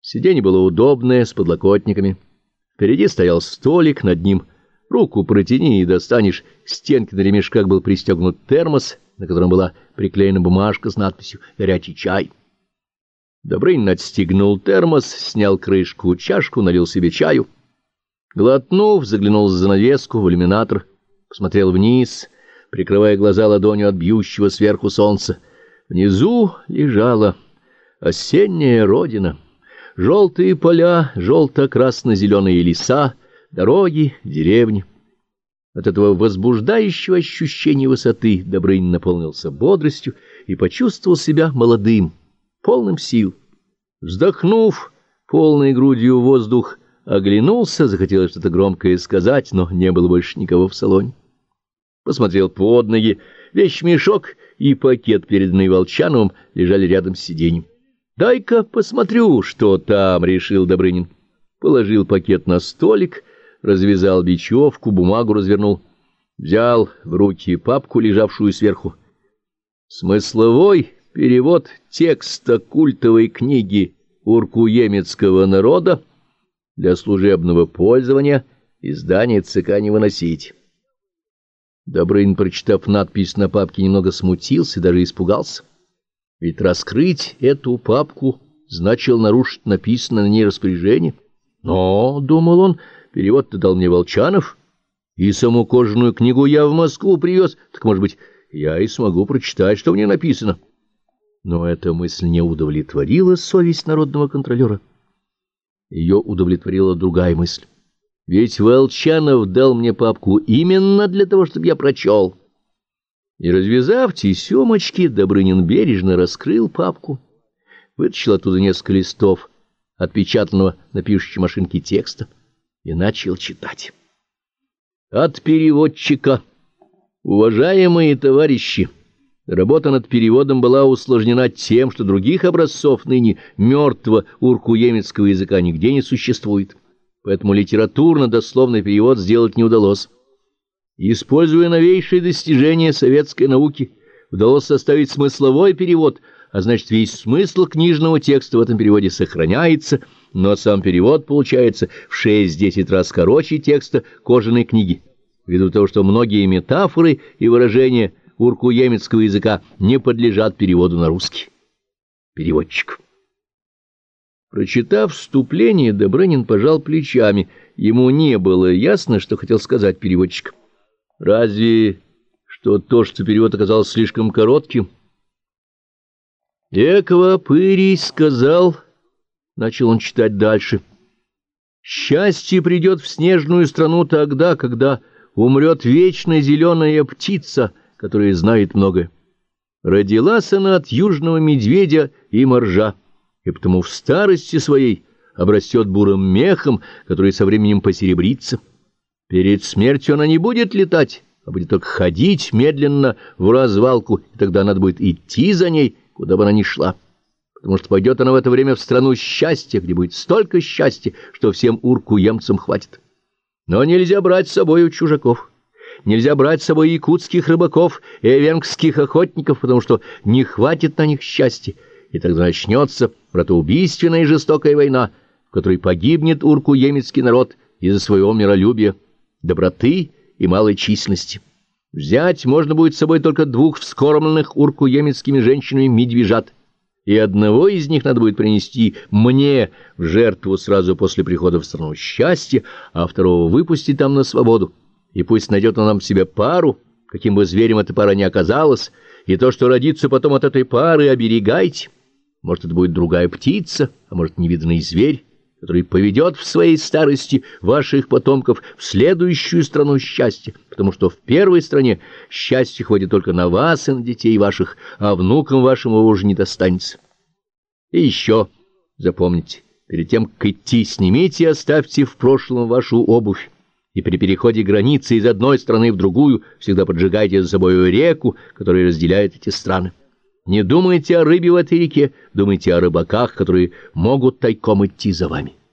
Сиденье было удобное, с подлокотниками. Впереди стоял столик, над ним руку протяни и достанешь. К стенке на ремешках был пристегнут термос, на котором была приклеена бумажка с надписью «Горячий чай». Добрынин отстегнул термос, снял крышку, чашку, налил себе чаю. Глотнув, заглянул за занавеску в иллюминатор, посмотрел вниз, прикрывая глаза ладонью от бьющего сверху солнца. Внизу лежала осенняя родина. Желтые поля, желто-красно-зеленые леса, дороги, деревни. От этого возбуждающего ощущения высоты Добрынин наполнился бодростью и почувствовал себя молодым, полным сил. Вздохнув полной грудью воздух, оглянулся, захотелось что-то громкое сказать, но не было больше никого в салоне. Посмотрел под ноги, вещмешок и пакет, переданный Волчановым, лежали рядом с сиденьем. «Дай-ка посмотрю, что там», — решил Добрынин. Положил пакет на столик, развязал бечевку, бумагу развернул. Взял в руки папку, лежавшую сверху. Смысловой перевод текста культовой книги уркуемецкого народа для служебного пользования, издание ЦК не выносить. Добрынин, прочитав надпись на папке, немного смутился и даже испугался. Ведь раскрыть эту папку значило нарушить написанное на ней распоряжение. Но, — думал он, — перевод-то дал мне Волчанов, и саму кожаную книгу я в Москву привез, так, может быть, я и смогу прочитать, что в ней написано. Но эта мысль не удовлетворила совесть народного контролера. Ее удовлетворила другая мысль. Ведь Волчанов дал мне папку именно для того, чтобы я прочел. И, развязав тесемочки, Добрынин бережно раскрыл папку, вытащил оттуда несколько листов, отпечатанного на пишущей машинке текста, и начал читать. От переводчика. Уважаемые товарищи, работа над переводом была усложнена тем, что других образцов ныне мертвого уркуемецкого языка нигде не существует, поэтому литературно-дословный перевод сделать не удалось. Используя новейшие достижения советской науки, удалось составить смысловой перевод, а значит, весь смысл книжного текста в этом переводе сохраняется, но сам перевод получается в 6-10 раз короче текста кожаной книги, ввиду того, что многие метафоры и выражения уркуемецкого языка не подлежат переводу на русский. Переводчик. Прочитав вступление, Добрынин пожал плечами. Ему не было ясно, что хотел сказать переводчик. Разве что то, что перевод оказался слишком коротким. «Эквапырий сказал», — начал он читать дальше, — «счастье придет в снежную страну тогда, когда умрет вечно зеленая птица, которая знает многое. Родилась она от южного медведя и моржа, и потому в старости своей обрастет бурым мехом, который со временем посеребрится. Перед смертью она не будет летать, а будет только ходить медленно в развалку, и тогда надо будет идти за ней, куда бы она ни шла, потому что пойдет она в это время в страну счастья, где будет столько счастья, что всем уркуемцам хватит. Но нельзя брать с собой чужаков, нельзя брать с собой якутских рыбаков и эвенгских охотников, потому что не хватит на них счастья, и тогда начнется братоубийственная и жестокая война, в которой погибнет уркуемецкий народ из-за своего миролюбия, доброты и малой численности. Взять можно будет с собой только 2 вскормленных уркуемецкими женщинами медвежат, и одного из них надо будет принести мне в жертву сразу после прихода в страну счастья, а второго выпустить там на свободу, и пусть найдет он нам себе пару, каким бы зверем эта пара ни оказалась, и то, что родится потом от этой пары, оберегайте. Может, это будет другая птица, а может, невиданный зверь, который поведет в своей старости ваших потомков в следующую страну счастья, потому что в первой стране счастье хватит только на вас и на детей ваших, а внукам вашим его уже не достанется. И еще запомните, перед тем, как идти, снимите и оставьте в прошлом вашу обувь, и при переходе границы из одной страны в другую всегда поджигайте за собой реку, которая разделяет эти страны. Не думайте о рыбе в этой реке, думайте о рыбаках, которые могут тайком идти за вами.